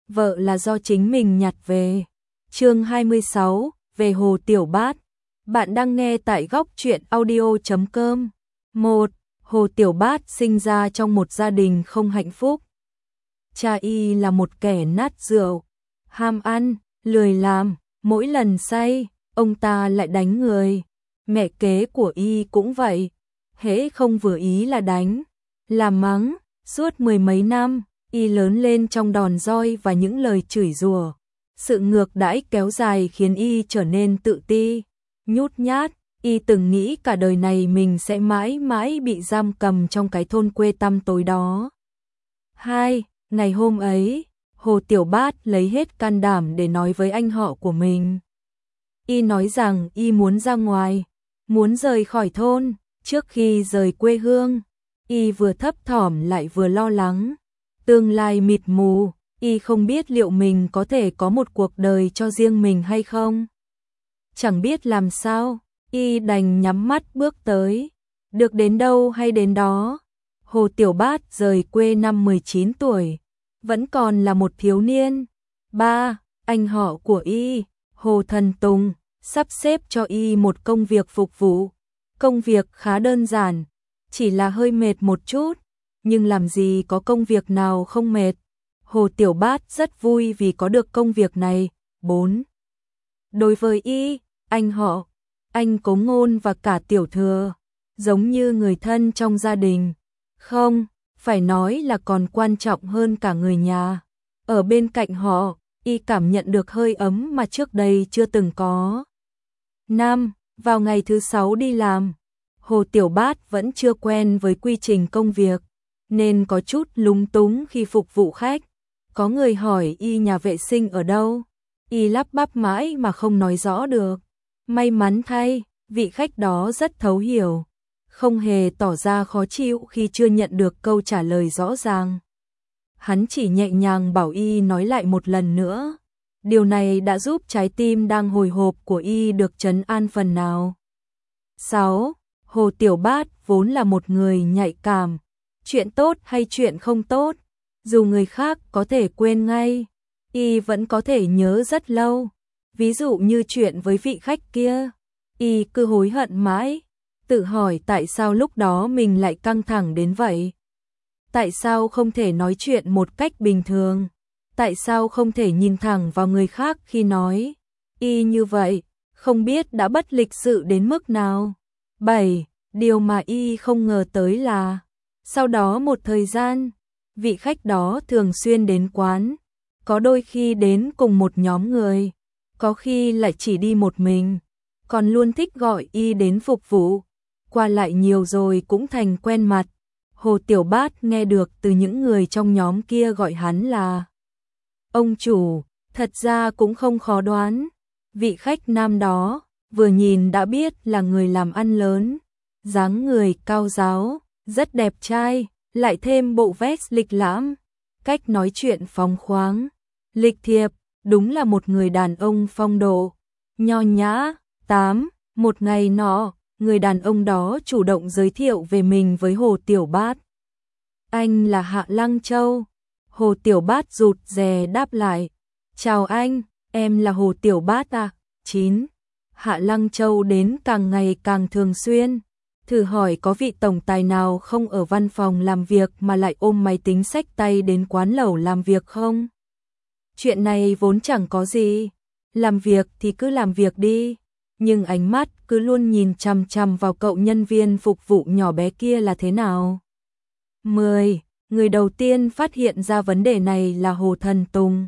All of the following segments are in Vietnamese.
vợ là do chính mình nhặt về. Chương 26, về Hồ Tiểu Bát. Bạn đang nghe tại góc truyện audio.com. 1. Hồ Tiểu Bát sinh ra trong một gia đình không hạnh phúc. Cha y là một kẻ nát rượu, ham ăn, lười làm, mỗi lần say, ông ta lại đánh người. Mẹ kế của y cũng vậy, hễ không vừa ý là đánh, là mắng. Suốt mười mấy năm, y lớn lên trong đòn roi và những lời chửi rủa. Sự ngược đãi kéo dài khiến y trở nên tự ti, nhút nhát. Y từng nghĩ cả đời này mình sẽ mãi mãi bị giam cầm trong cái thôn quê tăm tối đó. 2. Ngày hôm ấy, Hồ Tiểu Bát lấy hết can đảm để nói với anh họ của mình. Y nói rằng y muốn ra ngoài, muốn rời khỏi thôn. Trước khi rời quê hương, y vừa thấp thỏm lại vừa lo lắng. Tương lai mịt mù, y không biết liệu mình có thể có một cuộc đời cho riêng mình hay không. Chẳng biết làm sao, y đành nhắm mắt bước tới. Được đến đâu hay đến đó. Hồ Tiểu Bát rời quê năm 19 tuổi, vẫn còn là một thiếu niên. 3. Anh họ của y, Hồ Thần Tùng, sắp xếp cho y một công việc phục vụ. Công việc khá đơn giản, chỉ là hơi mệt một chút, nhưng làm gì có công việc nào không mệt. Hồ Tiểu Bát rất vui vì có được công việc này. 4. Đối với y, anh họ, anh Cố Ngôn và cả Tiểu Thừa, giống như người thân trong gia đình. Không, phải nói là còn quan trọng hơn cả người nhà. Ở bên cạnh họ, y cảm nhận được hơi ấm mà trước đây chưa từng có. 5. Vào ngày thứ 6 đi làm, Hồ Tiểu Bát vẫn chưa quen với quy trình công việc, nên có chút lúng túng khi phục vụ khách. Có người hỏi y nhà vệ sinh ở đâu, y lắp bắp mãi mà không nói rõ được. May mắn thay, vị khách đó rất thấu hiểu, không hề tỏ ra khó chịu khi chưa nhận được câu trả lời rõ ràng. Hắn chỉ nhẹ nhàng bảo y nói lại một lần nữa. Điều này đã giúp trái tim đang hồi hộp của y được trấn an phần nào. 6. Hồ Tiểu Bát vốn là một người nhạy cảm. Chuyện tốt hay chuyện không tốt, dù người khác có thể quên ngay, y vẫn có thể nhớ rất lâu. Ví dụ như chuyện với vị khách kia, y cứ hối hận mãi, tự hỏi tại sao lúc đó mình lại căng thẳng đến vậy. Tại sao không thể nói chuyện một cách bình thường? Tại sao không thể nhìn thẳng vào người khác khi nói? Y như vậy, không biết đã bất lịch sự đến mức nào. 7. Điều mà y không ngờ tới là, sau đó một thời gian, vị khách đó thường xuyên đến quán, có đôi khi đến cùng một nhóm người, có khi lại chỉ đi một mình, còn luôn thích gọi y đến phục vụ. Qua lại nhiều rồi cũng thành quen mặt. Hồ Tiểu Bát nghe được từ những người trong nhóm kia gọi hắn là ông chủ, thật ra cũng không khó đoán. Vị khách nam đó, vừa nhìn đã biết là người làm ăn lớn, dáng người cao ráo, rất đẹp trai, lại thêm bộ vest lịch lãm, cách nói chuyện phóng khoáng, lịch thiệp, đúng là một người đàn ông phong độ, nho nhã. 8. Một ngày nọ, người đàn ông đó chủ động giới thiệu về mình với Hồ Tiểu Bát. Anh là Hạ Lăng Châu. Hồ Tiểu Bát rụt rè đáp lại. Chào anh, em là Hồ Tiểu Bát à? 9. Hạ Lăng Châu đến càng ngày càng thường xuyên. Thử hỏi có vị tổng tài nào không ở văn phòng làm việc mà lại ôm máy tính xách tay đến quán lẩu làm việc không? Chuyện này vốn chẳng có gì. Làm việc thì cứ làm việc đi. Nhưng ánh mắt cứ luôn nhìn chằm chằm vào cậu nhân viên phục vụ nhỏ bé kia là thế nào? 10. Người đầu tiên phát hiện ra vấn đề này là Hồ Thần Tùng.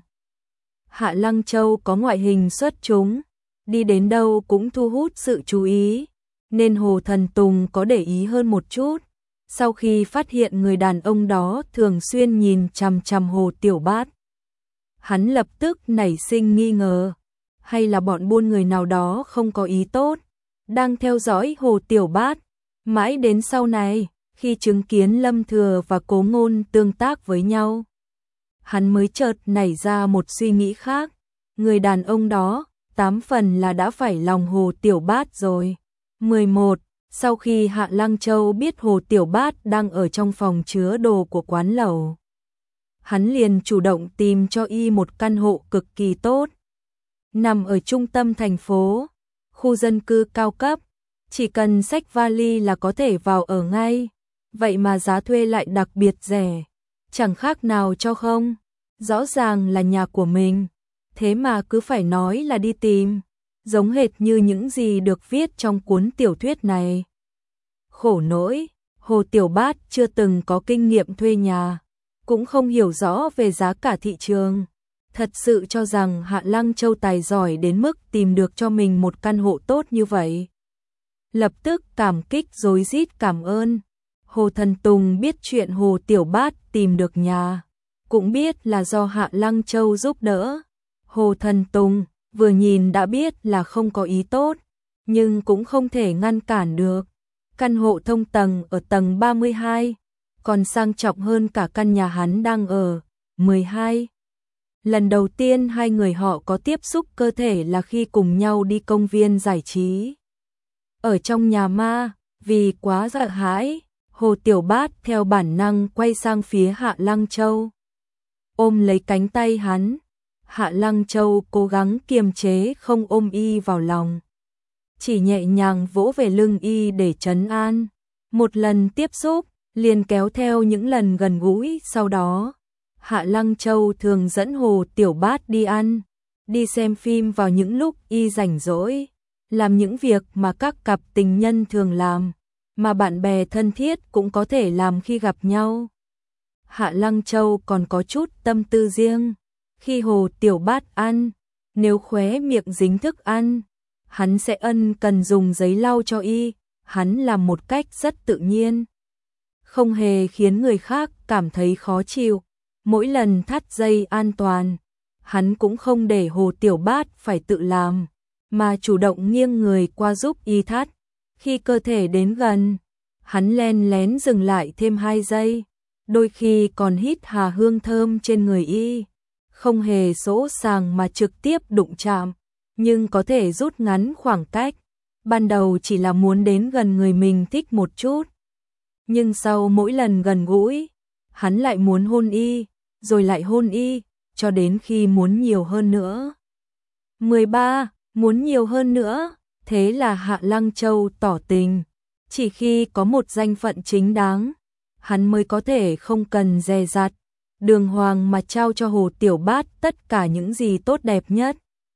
Hạ Lăng Châu có ngoại hình xuất chúng, đi đến đâu cũng thu hút sự chú ý, nên Hồ Thần Tùng có để ý hơn một chút. Sau khi phát hiện người đàn ông đó thường xuyên nhìn chằm chằm Hồ Tiểu Bát, hắn lập tức nảy sinh nghi ngờ, hay là bọn buôn người nào đó không có ý tốt, đang theo dõi Hồ Tiểu Bát. Mãi đến sau này, khi chứng kiến Lâm Thừa và Cố Ngôn tương tác với nhau, hắn mới chợt nảy ra một suy nghĩ khác. Người đàn ông đó, 8 phần là đã phải lòng Hồ Tiểu Bát rồi. 11. Sau khi Hạ Lăng Châu biết Hồ Tiểu Bát đang ở trong phòng chứa đồ của quán lẩu, hắn liền chủ động tìm cho y một căn hộ cực kỳ tốt. Nằm ở trung tâm thành phố, khu dân cư cao cấp, chỉ cần xách vali là có thể vào ở ngay. Vậy mà giá thuê lại đặc biệt rẻ, chẳng khác nào cho không. Rõ ràng là nhà của mình, thế mà cứ phải nói là đi tìm, giống hệt như những gì được viết trong cuốn tiểu thuyết này. Khổ nỗi, Hồ Tiểu Bát chưa từng có kinh nghiệm thuê nhà, cũng không hiểu rõ về giá cả thị trường. Thật sự cho rằng Hạ Lăng Châu tài giỏi đến mức tìm được cho mình một căn hộ tốt như vậy. Lập tức cảm kích rối rít cảm ơn. Hồ Thần Tùng biết chuyện Hồ Tiểu Bát tìm được nhà, cũng biết là do Hạ Lăng Châu giúp đỡ. Hồ Thần Tùng vừa nhìn đã biết là không có ý tốt, nhưng cũng không thể ngăn cản được. Căn hộ thông tầng ở tầng 32, còn sang trọng hơn cả căn nhà hắn đang ở, 12. Lần đầu tiên hai người họ có tiếp xúc cơ thể là khi cùng nhau đi công viên giải trí. Ở trong nhà ma, vì quá sợ hãi, Hồ Tiểu Bát theo bản năng quay sang phía Hạ Lăng Châu, ôm lấy cánh tay hắn. Hạ Lăng Châu cố gắng kiềm chế không ôm y vào lòng, chỉ nhẹ nhàng vỗ về lưng y để trấn an. Một lần tiếp xúc, liền kéo theo những lần gần gũi sau đó. Hạ Lăng Châu thường dẫn Hồ Tiểu Bát đi ăn, đi xem phim vào những lúc y rảnh rỗi, làm những việc mà các cặp tình nhân thường làm, mà bạn bè thân thiết cũng có thể làm khi gặp nhau. Hạ Lăng Châu còn có chút tâm tư riêng. Khi Hồ Tiểu Bát ăn, nếu khóe miệng dính thức ăn, hắn sẽ ân cần dùng giấy lau cho y. Hắn làm một cách rất tự nhiên, không hề khiến người khác cảm thấy khó chịu. Mỗi lần thắt dây an toàn, hắn cũng không để Hồ Tiểu Bát phải tự làm, mà chủ động nghiêng người qua giúp y thắt. Khi cơ thể đến gần, hắn len lén dừng lại thêm 2 giây, đôi khi còn hít hà hương thơm trên người y, không hề sỗ sàng mà trực tiếp đụng chạm, nhưng có thể rút ngắn khoảng cách. Ban đầu chỉ là muốn đến gần người mình thích một chút, nhưng sau mỗi lần gần gũi, hắn lại muốn hôn y, rồi lại hôn y, cho đến khi muốn nhiều hơn nữa. 13. Muốn nhiều hơn nữa, thế là Hạ Lăng Châu tỏ tình. Chỉ khi có một danh phận chính đáng, hắn mới có thể không cần dè dặt, đường hoàng mà trao cho Hồ Tiểu Bát tất cả những gì tốt đẹp nhất.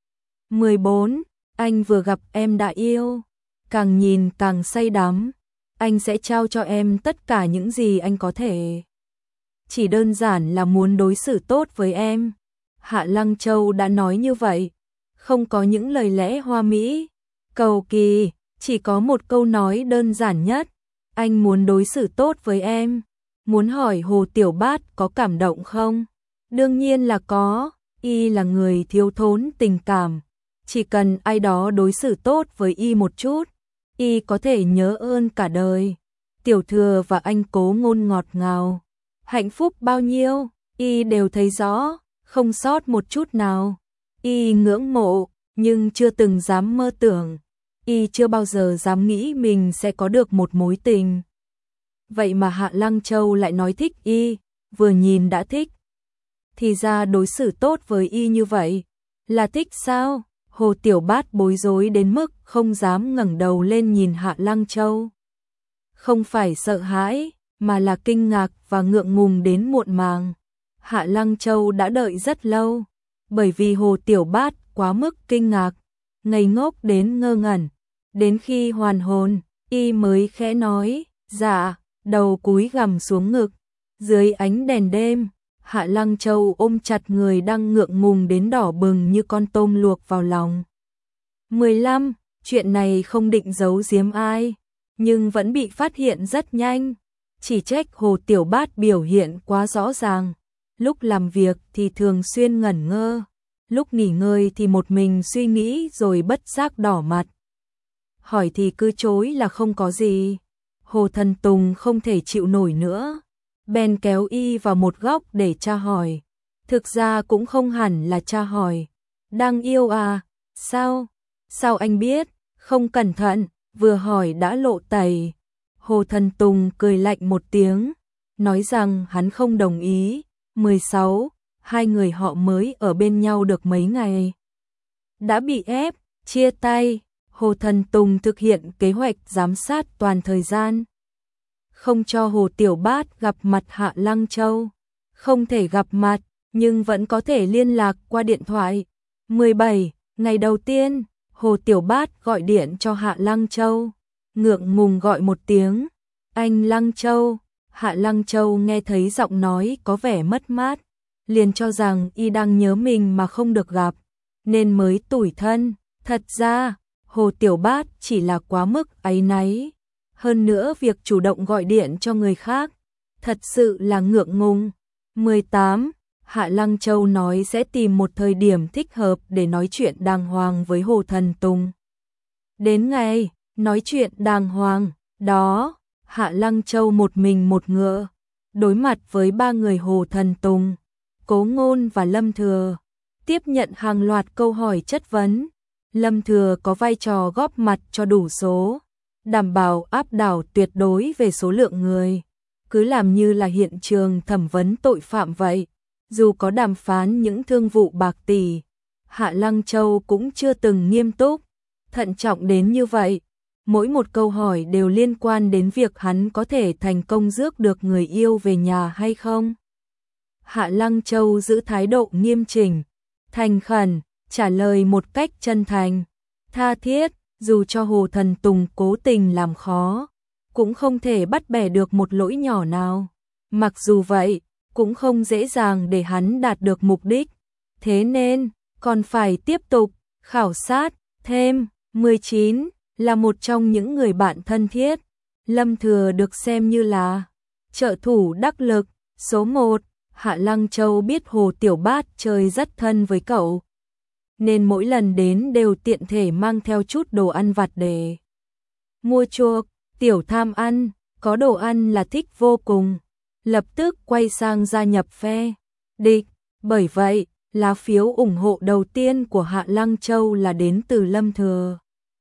14. Anh vừa gặp em đã yêu, càng nhìn càng say đắm, anh sẽ trao cho em tất cả những gì anh có thể. Chỉ đơn giản là muốn đối xử tốt với em. Hạ Lăng Châu đã nói như vậy, không có những lời lẽ hoa mỹ, cầu kỳ, chỉ có một câu nói đơn giản nhất, anh muốn đối xử tốt với em. Muốn hỏi Hồ Tiểu Bát có cảm động không? Đương nhiên là có, y là người thiếu thốn tình cảm, chỉ cần ai đó đối xử tốt với y một chút, y có thể nhớ ơn cả đời. Tiểu Thừa và anh Cố Ngôn ngọt ngào, hạnh phúc bao nhiêu, y đều thấy rõ, không sót một chút nào. Y ngưỡng mộ, nhưng chưa từng dám mơ tưởng, y chưa bao giờ dám nghĩ mình sẽ có được một mối tình. Vậy mà Hạ Lăng Châu lại nói thích y, vừa nhìn đã thích. Thì ra đối xử tốt với y như vậy, là thích sao? Hồ Tiểu Bát bối rối đến mức không dám ngẩng đầu lên nhìn Hạ Lăng Châu. Không phải sợ hãi, mà là kinh ngạc và ngượng ngùng đến muộn màng. Hạ Lăng Châu đã đợi rất lâu, bởi vì Hồ Tiểu Bát quá mức kinh ngạc, ngây ngốc đến ngơ ngẩn. Đến khi hoàn hồn, y mới khẽ nói, dạ, đầu cúi gằm xuống ngực. Dưới ánh đèn đêm, Hạ Lăng Châu ôm chặt người đang ngượng ngùng đến đỏ bừng như con tôm luộc vào lòng. 15. Chuyện này không định giấu giếm ai, nhưng vẫn bị phát hiện rất nhanh. Chỉ trách Hồ Tiểu Bát biểu hiện quá rõ ràng. Lúc làm việc thì thường xuyên ngẩn ngơ, lúc nghỉ ngơi thì một mình suy nghĩ rồi bất giác đỏ mặt. Hỏi thì cứ chối là không có gì. Hồ Thần Tùng không thể chịu nổi nữa, bèn kéo y vào một góc để tra hỏi. Thực ra cũng không hẳn là tra hỏi. Đang yêu à? Sao? Sao anh biết? Không cẩn thận, vừa hỏi đã lộ tẩy. Hồ Thần Tùng cười lạnh một tiếng, nói rằng hắn không đồng ý, 16. Hai người họ mới ở bên nhau được mấy ngày đã bị ép chia tay. Hồ Thần Tùng thực hiện kế hoạch giám sát toàn thời gian, không cho Hồ Tiểu Bát gặp mặt Hạ Lăng Châu. Không thể gặp mặt, nhưng vẫn có thể liên lạc qua điện thoại. 17. Ngày đầu tiên, Hồ Tiểu Bát gọi điện cho Hạ Lăng Châu, ngượng ngùng gọi một tiếng, anh Lăng Châu. Hạ Lăng Châu nghe thấy giọng nói có vẻ mất mát, liền cho rằng y đang nhớ mình mà không được gặp, nên mới tủi thân. Thật ra, Hồ Tiểu Bát chỉ là quá mức áy náy. Hơn nữa việc chủ động gọi điện cho người khác, thật sự là ngượng ngùng. 18. Hạ Lăng Châu nói sẽ tìm một thời điểm thích hợp để nói chuyện đàng hoàng với Hồ Thần Tùng. Đến ngày nói chuyện đàng hoàng đó, Hạ Lăng Châu một mình một ngựa, đối mặt với ba người Hồ Thần Tùng, Cố Ngôn và Lâm Thừa, tiếp nhận hàng loạt câu hỏi chất vấn. Lâm Thừa có vai trò góp mặt cho đủ số, đảm bảo áp đảo tuyệt đối về số lượng người, cứ làm như là hiện trường thẩm vấn tội phạm vậy. Dù có đàm phán những thương vụ bạc tỷ, Hạ Lăng Châu cũng chưa từng nghiêm túc, thận trọng đến như vậy. Mỗi một câu hỏi đều liên quan đến việc hắn có thể thành công rước được người yêu về nhà hay không. Hạ Lăng Châu giữ thái độ nghiêm chỉnh, thành khẩn, trả lời một cách chân thành, tha thiết, dù cho Hồ Thần Tùng cố tình làm khó, cũng không thể bắt bẻ được một lỗi nhỏ nào. Mặc dù vậy, cũng không dễ dàng để hắn đạt được mục đích, thế nên còn phải tiếp tục khảo sát thêm. 19. Là một trong những người bạn thân thiết, Lâm Thừa được xem như là trợ thủ đắc lực số 1. Hạ Lăng Châu biết Hồ Tiểu Bát chơi rất thân với cậu, nên mỗi lần đến đều tiện thể mang theo chút đồ ăn vặt để mua chuộc. Tiểu tham ăn, có đồ ăn là thích vô cùng, lập tức quay sang gia nhập phe địch. Bởi vậy, lá phiếu ủng hộ đầu tiên của Hạ Lăng Châu là đến từ Lâm Thừa.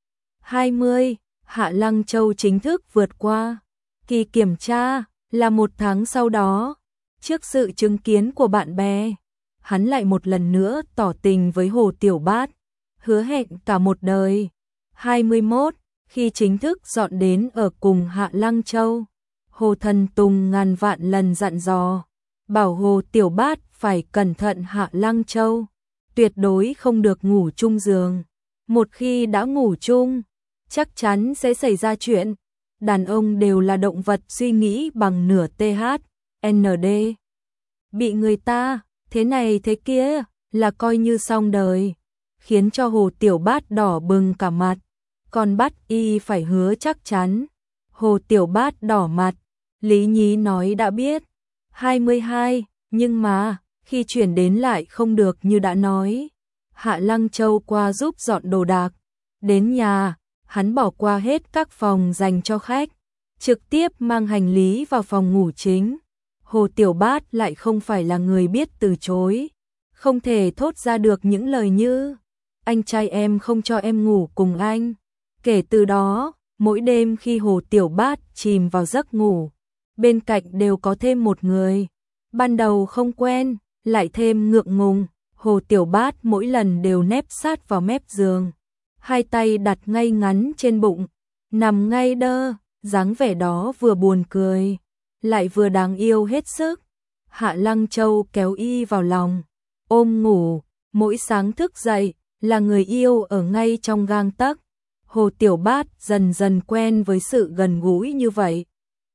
20. Hạ Lăng Châu chính thức vượt qua kỳ kiểm tra là 1 tháng sau đó. Trước sự chứng kiến của bạn bè, hắn lại một lần nữa tỏ tình với Hồ Tiểu Bát, hứa hẹn cả một đời. 21. Khi chính thức dọn đến ở cùng Hạ Lăng Châu, Hồ Thần Tùng ngàn vạn lần dặn dò, bảo Hồ Tiểu Bát phải cẩn thận Hạ Lăng Châu, tuyệt đối không được ngủ chung giường. Một khi đã ngủ chung, chắc chắn sẽ xảy ra chuyện. Đàn ông đều là động vật suy nghĩ bằng nửa THND. Bị người ta thế này thế kia là coi như xong đời, khiến cho Hồ Tiểu Bát đỏ bừng cả mặt, còn bắt y phải hứa chắc chắn. Hồ Tiểu Bát đỏ mặt, Lý Nhí nói đã biết. 22. Nhưng mà, khi chuyển đến lại không được như đã nói. Hạ Lăng Châu qua giúp dọn đồ đạc. Đến nhà, hắn bỏ qua hết các phòng dành cho khách, trực tiếp mang hành lý vào phòng ngủ chính. Hồ Tiểu Bát lại không phải là người biết từ chối, không thể thốt ra được những lời như anh trai em không cho em ngủ cùng anh. Kể từ đó, mỗi đêm khi Hồ Tiểu Bát chìm vào giấc ngủ, bên cạnh đều có thêm một người. Ban đầu không quen, lại thêm ngượng ngùng, Hồ Tiểu Bát mỗi lần đều nép sát vào mép giường, hai tay đặt ngay ngắn trên bụng, nằm ngay đơ, dáng vẻ đó vừa buồn cười, lại vừa đáng yêu hết sức. Hạ Lăng Châu kéo y vào lòng, ôm ngủ, mỗi sáng thức dậy là người yêu ở ngay trong gang tấc. Hồ Tiểu Bát dần dần quen với sự gần gũi như vậy.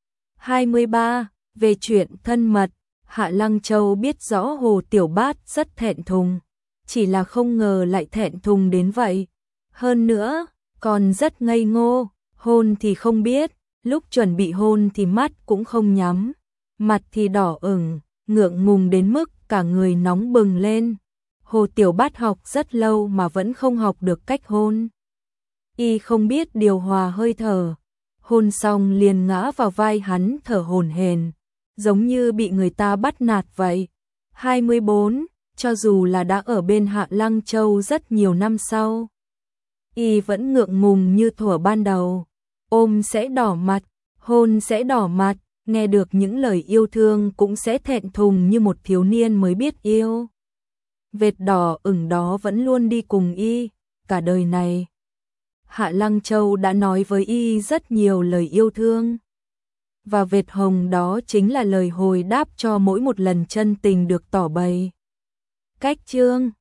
23. Về chuyện thân mật, Hạ Lăng Châu biết rõ Hồ Tiểu Bát rất thẹn thùng, chỉ là không ngờ lại thẹn thùng đến vậy. Hơn nữa, còn rất ngây ngô, hôn thì không biết, lúc chuẩn bị hôn thì mắt cũng không nhắm, mặt thì đỏ ửng, ngượng ngùng đến mức cả người nóng bừng lên. Hồ Tiểu Bát học rất lâu mà vẫn không học được cách hôn. Y không biết điều hòa hơi thở, hôn xong liền ngã vào vai hắn thở hổn hển, giống như bị người ta bắt nạt vậy. 24. Cho dù là đã ở bên Hạ Lăng Châu rất nhiều năm sau, y vẫn ngượng ngùng như thuở ban đầu, ôm sẽ đỏ mặt, hôn sẽ đỏ mặt, nghe được những lời yêu thương cũng sẽ thẹn thùng như một thiếu niên mới biết yêu. Vệt đỏ ửng đó vẫn luôn đi cùng y, cả đời này. Hạ Lăng Châu đã nói với y rất nhiều lời yêu thương. Và vệt hồng đó chính là lời hồi đáp cho mỗi một lần chân tình được tỏ bày. Cách chương